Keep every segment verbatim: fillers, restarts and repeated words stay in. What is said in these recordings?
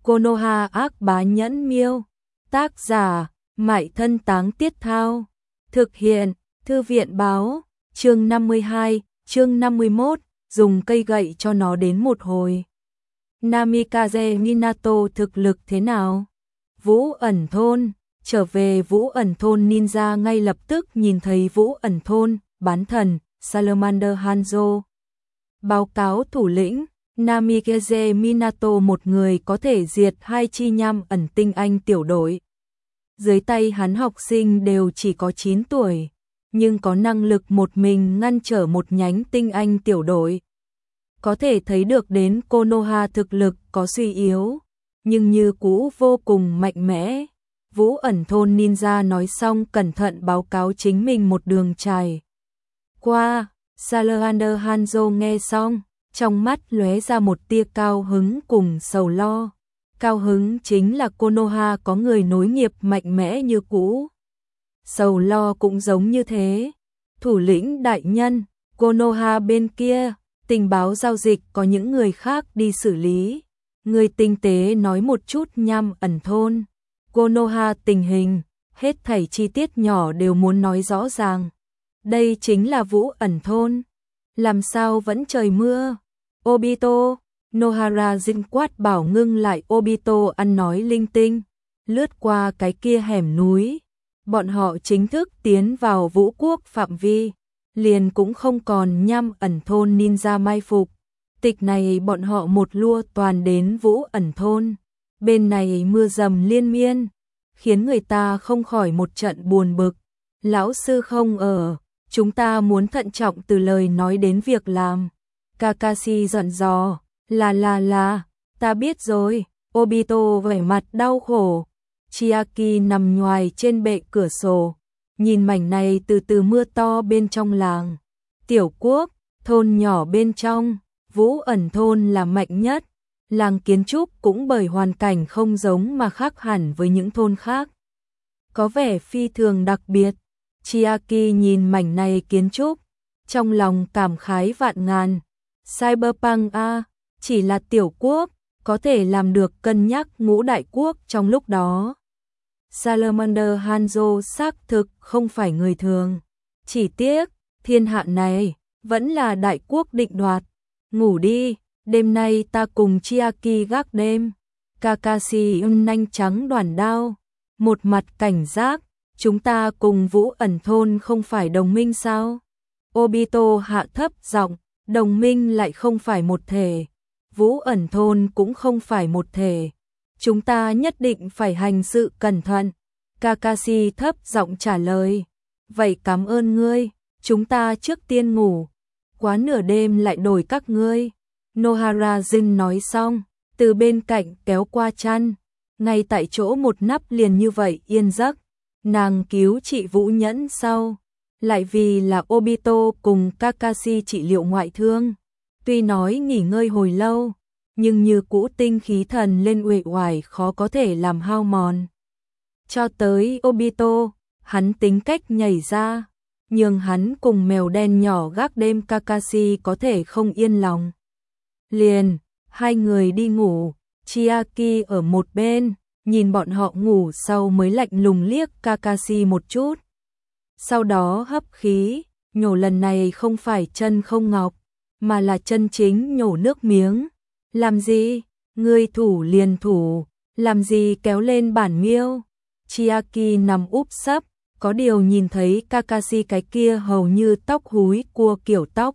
Konoha ác bá nhẫn miêu. Tác giả, Mại Thân Táng Tiết Thao. Thực hiện, Thư viện báo. Chương năm mươi hai, chương năm mươi mốt, dùng cây gậy cho nó đến một hồi. Namikaze Minato thực lực thế nào? Vũ ẩn thôn. Trở về Vũ ẩn thôn, ninja ngay lập tức nhìn thấy Vũ ẩn thôn, bán thần, Salamander Hanzo. Báo cáo thủ lĩnh, Namikaze Minato một người có thể diệt hai chi nham ẩn tinh anh tiểu đội. Dưới tay hắn học sinh đều chỉ có chín tuổi, nhưng có năng lực một mình ngăn trở một nhánh tinh anh tiểu đội. Có thể thấy được đến Konoha thực lực có suy yếu, nhưng như cũ vô cùng mạnh mẽ. Vũ ẩn thôn ninja nói xong cẩn thận báo cáo chính mình một đường trải qua. Salamander Hanzo nghe xong, trong mắt lóe ra một tia cao hứng cùng sầu lo. Cao hứng chính là Konoha có người nối nghiệp mạnh mẽ như cũ. Sầu lo cũng giống như thế. Thủ lĩnh đại nhân, Konoha bên kia, tình báo giao dịch có những người khác đi xử lý. Người tinh tế nói một chút nham ẩn thôn. Konoha tình hình, hết thảy chi tiết nhỏ đều muốn nói rõ ràng. Đây chính là Vũ ẩn thôn. Làm sao vẫn trời mưa? Obito, Nohara Jin quát bảo ngưng lại Obito ăn nói linh tinh. Lướt qua cái kia hẻm núi. Bọn họ chính thức tiến vào Vũ quốc phạm vi. Liền cũng không còn nham ẩn thôn ninja mai phục. Tịch này bọn họ một lua toàn đến Vũ ẩn thôn. Bên này mưa dầm liên miên, khiến người ta không khỏi một trận buồn bực. Lão sư không ở, chúng ta muốn thận trọng từ lời nói đến việc làm. Kakashi giận dò, là là là, ta biết rồi. Obito vẻ mặt đau khổ. Chiaki nằm nhoài trên bệ cửa sổ, nhìn mảnh này từ từ mưa to bên trong làng. Tiểu quốc, thôn nhỏ bên trong, Vũ ẩn thôn là mạnh nhất. Làng kiến trúc cũng bởi hoàn cảnh không giống mà khác hẳn với những thôn khác. Có vẻ phi thường đặc biệt. Chiaki nhìn mảnh này kiến trúc, trong lòng cảm khái vạn ngàn. Cyberpunk a, chỉ là tiểu quốc, có thể làm được cân nhắc ngũ đại quốc trong lúc đó. Salamander Hanzo xác thực không phải người thường. Chỉ tiếc, thiên hạ này, vẫn là đại quốc định đoạt. Ngủ đi. Đêm nay ta cùng Chiaki gác đêm. Kakashi ưm nanh trắng đoản đao, một mặt cảnh giác. Chúng ta cùng Vũ ẩn thôn không phải đồng minh sao? Obito hạ thấp giọng, đồng minh lại không phải một thể. Vũ ẩn thôn cũng không phải một thể. Chúng ta nhất định phải hành sự cẩn thận. Kakashi thấp giọng trả lời. Vậy cảm ơn ngươi, chúng ta trước tiên ngủ. Quá nửa đêm lại đổi các ngươi. Nohara Jin nói xong, từ bên cạnh kéo qua chăn, ngay tại chỗ một nắp liền như vậy yên giấc. Nàng cứu trị Vũ Nhẫn sau, lại vì là Obito cùng Kakashi trị liệu ngoại thương. Tuy nói nghỉ ngơi hồi lâu, nhưng như cũ tinh khí thần lên uể oải khó có thể làm hao mòn. Cho tới Obito, hắn tính cách nhảy ra, nhưng hắn cùng mèo đen nhỏ gác đêm Kakashi có thể không yên lòng. Liền, hai người đi ngủ, Chiaki ở một bên, nhìn bọn họ ngủ sau mới lạnh lùng liếc Kakashi một chút. Sau đó hấp khí, nhổ lần này không phải chân không ngọc, mà là chân chính nhổ nước miếng. Làm gì? Ngươi thủ liền thủ, làm gì kéo lên bản miêu? Chiaki nằm úp sấp, có điều nhìn thấy Kakashi cái kia hầu như tóc húi cua kiểu tóc.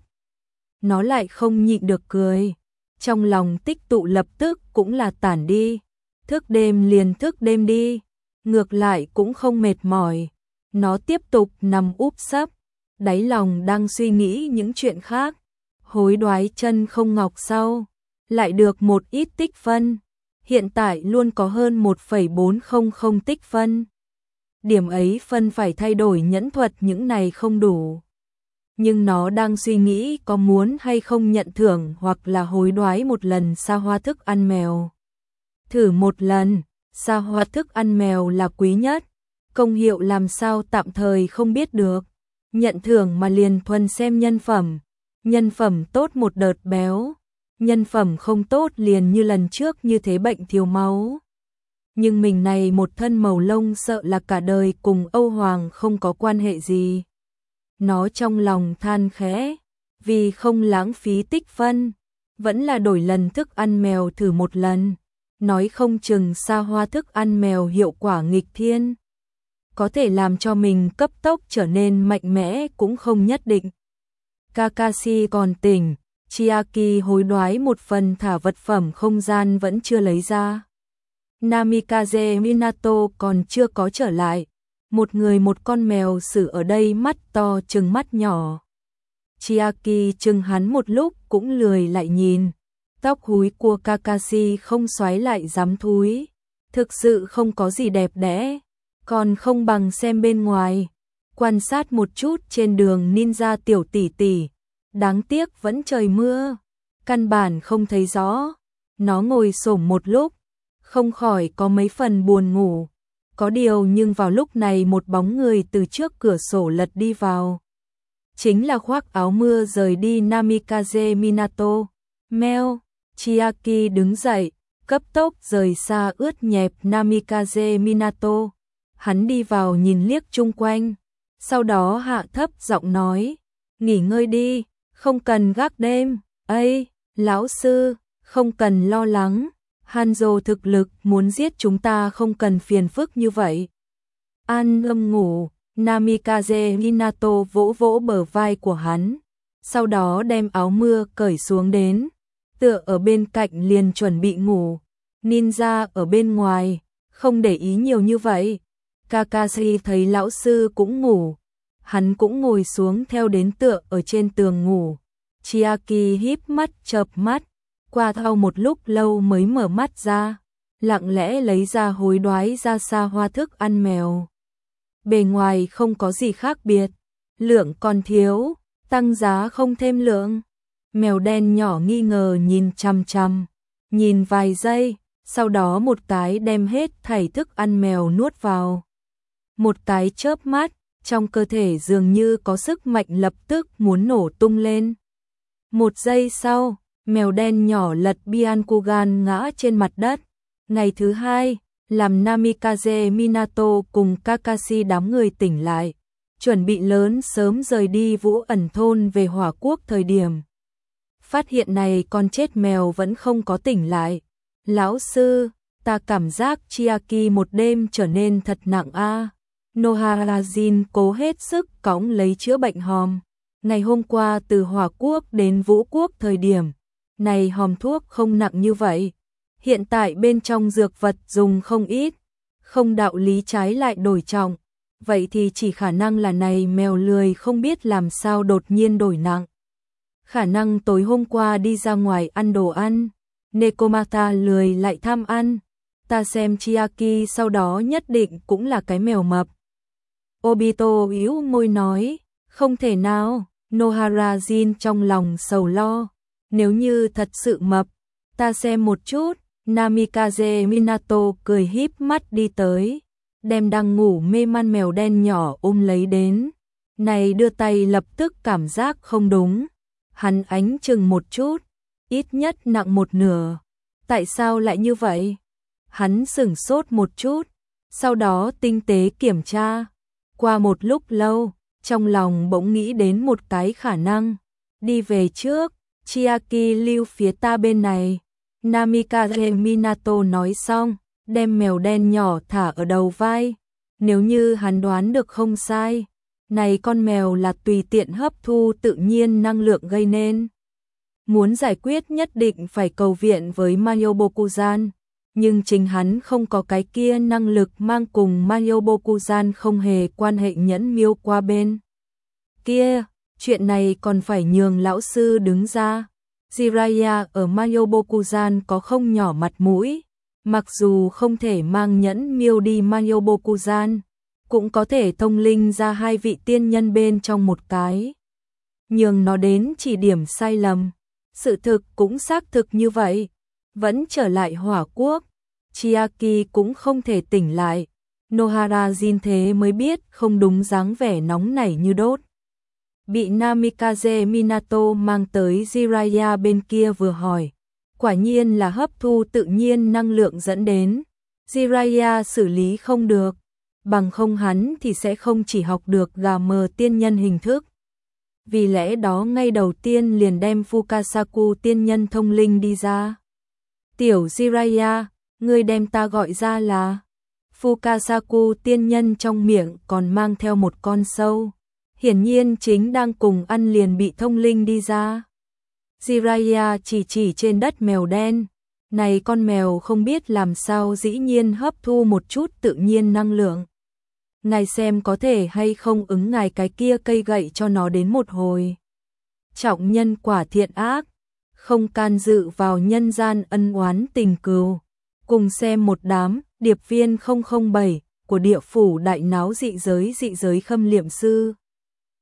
Nó lại không nhịn được cười. Trong lòng tích tụ lập tức cũng là tản đi. Thức đêm liền thức đêm đi. Ngược lại cũng không mệt mỏi. Nó tiếp tục nằm úp sấp. Đáy lòng đang suy nghĩ những chuyện khác. Hối đoái chân không ngọc sau. Lại được một ít tích phân. Hiện tại luôn có hơn một phẩy bốn không không tích phân. Điểm ấy phân phải thay đổi nhẫn thuật những này không đủ. Nhưng nó đang suy nghĩ có muốn hay không nhận thưởng hoặc là hối đoái một lần xa hoa thức ăn mèo. Thử một lần, xa hoa thức ăn mèo là quý nhất. Công hiệu làm sao tạm thời không biết được. Nhận thưởng mà liền thuần xem nhân phẩm. Nhân phẩm tốt một đợt béo. nhân phẩm không tốt liền như lần trước như thế bệnh thiếu máu. Nhưng mình này một thân màu lông sợ là cả đời cùng Âu Hoàng không có quan hệ gì. Nó trong lòng than khẽ, vì không lãng phí tích phân, vẫn là đổi lần thức ăn mèo thử một lần. Nói không chừng xa hoa thức ăn mèo hiệu quả nghịch thiên, có thể làm cho mình cấp tốc trở nên mạnh mẽ cũng không nhất định. Kakashi còn tỉnh, Chiaki hối đoái một phần thả vật phẩm không gian vẫn chưa lấy ra. Namikaze Minato còn chưa có trở lại, một người một con mèo xử ở đây mắt to trừng mắt nhỏ. Chiaki chừng hắn một lúc cũng lười lại nhìn, tóc húi của Kakashi không xoáy lại dám thúi, thực sự không có gì đẹp đẽ, còn không bằng xem bên ngoài, quan sát một chút trên đường ninja tiểu tỷ tỷ, đáng tiếc vẫn trời mưa, căn bản không thấy rõ. Nó ngồi xổm một lúc, không khỏi có mấy phần buồn ngủ, có điều nhưng vào lúc này một bóng người từ trước cửa sổ lật đi vào. Chính là khoác áo mưa rời đi Namikaze Minato. Meo, Chiaki đứng dậy, cấp tốc rời xa ướt nhẹp Namikaze Minato. Hắn đi vào nhìn liếc chung quanh, sau đó hạ thấp giọng nói, nghỉ ngơi đi, không cần gác đêm. Ây, lão sư, không cần lo lắng, Hanzo thực lực muốn giết chúng ta không cần phiền phức như vậy. An ngâm ngủ, Namikaze Minato vỗ vỗ bờ vai của hắn, sau đó đem áo mưa cởi xuống đến, tựa ở bên cạnh liền chuẩn bị ngủ. Ninja ở bên ngoài, không để ý nhiều như vậy. Kakashi thấy lão sư cũng ngủ, hắn cũng ngồi xuống theo đến tựa ở trên tường ngủ. Chiaki híp mắt chợp mắt, qua thau một lúc lâu mới mở mắt ra, lặng lẽ lấy ra hối đoái ra xa hoa thức ăn mèo. Bề ngoài không có gì khác biệt, lượng còn thiếu, tăng giá không thêm lượng. Mèo đen nhỏ nghi ngờ nhìn chằm chằm, nhìn vài giây, sau đó một cái đem hết thảy thức ăn mèo nuốt vào. Một cái chớp mắt, trong cơ thể dường như có sức mạnh lập tức muốn nổ tung lên. Một giây sau, mèo đen nhỏ lật Byakugan ngã trên mặt đất. Ngày thứ hai, làm Namikaze Minato cùng Kakashi đám người tỉnh lại, chuẩn bị lớn sớm rời đi Vũ Ẩn thôn về Hỏa Quốc thời điểm. Phát hiện này con chết mèo vẫn không có tỉnh lại. Lão sư, ta cảm giác Chiaki một đêm trở nên thật nặng a. Noharajin cố hết sức cõng lấy chữa bệnh hòm. Ngày hôm qua từ Hỏa Quốc đến Vũ Quốc thời điểm, này hòm thuốc không nặng như vậy. Hiện tại bên trong dược vật dùng không ít, không đạo lý trái lại đổi trọng. Vậy thì chỉ khả năng là này mèo lười không biết làm sao đột nhiên đổi nặng. Khả năng tối hôm qua đi ra ngoài ăn đồ ăn, Nekomata lười lại tham ăn. Ta xem Chiaki sau đó nhất định cũng là cái mèo mập. Obito yếu môi nói, không thể nào. Noharajin trong lòng sầu lo, nếu như thật sự mập, ta xem một chút. Namikaze Minato cười híp mắt đi tới, đem đang ngủ mê man mèo đen nhỏ ôm lấy đến. Này đưa tay lập tức cảm giác không đúng, hắn ánh chừng một chút, ít nhất nặng một nửa. Tại sao lại như vậy? Hắn sửng sốt một chút, sau đó tinh tế kiểm tra. Qua một lúc lâu, trong lòng bỗng nghĩ đến một cái khả năng. Đi về trước, Chiaki lưu phía ta bên này. Namikaze Minato nói xong, đem mèo đen nhỏ thả ở đầu vai. Nếu như hắn đoán được không sai, này con mèo là tùy tiện hấp thu tự nhiên năng lượng gây nên. Muốn giải quyết nhất định phải cầu viện với Mayobokuzan, nhưng chính hắn không có cái kia năng lực mang cùng Mayobokuzan không hề quan hệ nhẫn miêu qua bên kia, chuyện này còn phải nhường lão sư đứng ra. Jiraiya ở Mayobokuzan có không nhỏ mặt mũi, mặc dù không thể mang nhẫn miêu đi Mayobokuzan, cũng có thể thông linh ra hai vị tiên nhân bên trong một cái. Nhường nó đến chỉ điểm sai lầm, sự thực cũng xác thực như vậy. Vẫn trở lại Hỏa Quốc, Chiaki cũng không thể tỉnh lại. Noharajin thế mới biết không đúng dáng vẻ nóng nảy như đốt. bị Namikaze Minato mang tới Jiraiya bên kia vừa hỏi. Quả nhiên là hấp thu tự nhiên năng lượng dẫn đến. Jiraiya xử lý không được, bằng không hắn thì sẽ không chỉ học được gà mờ tiên nhân hình thức. Vì lẽ đó ngay đầu tiên liền đem Fukasaku tiên nhân thông linh đi ra. Tiểu Jiraiya, ngươi đem ta gọi ra là... Fukasaku tiên nhân trong miệng còn mang theo một con sâu. Hiển nhiên chính đang cùng ăn liền bị thông linh đi ra. Jiraiya chỉ chỉ trên đất mèo đen. Này con mèo không biết làm sao dĩ nhiên hấp thu một chút tự nhiên năng lượng. Ngài xem có thể hay không ứng ngài cái kia cây gậy cho nó đến một hồi. Trọng nhân quả thiện ác, không can dự vào nhân gian ân oán tình cừu. Cùng xem một đám điệp viên không không bảy của địa phủ đại náo dị giới dị giới khâm liệm sư.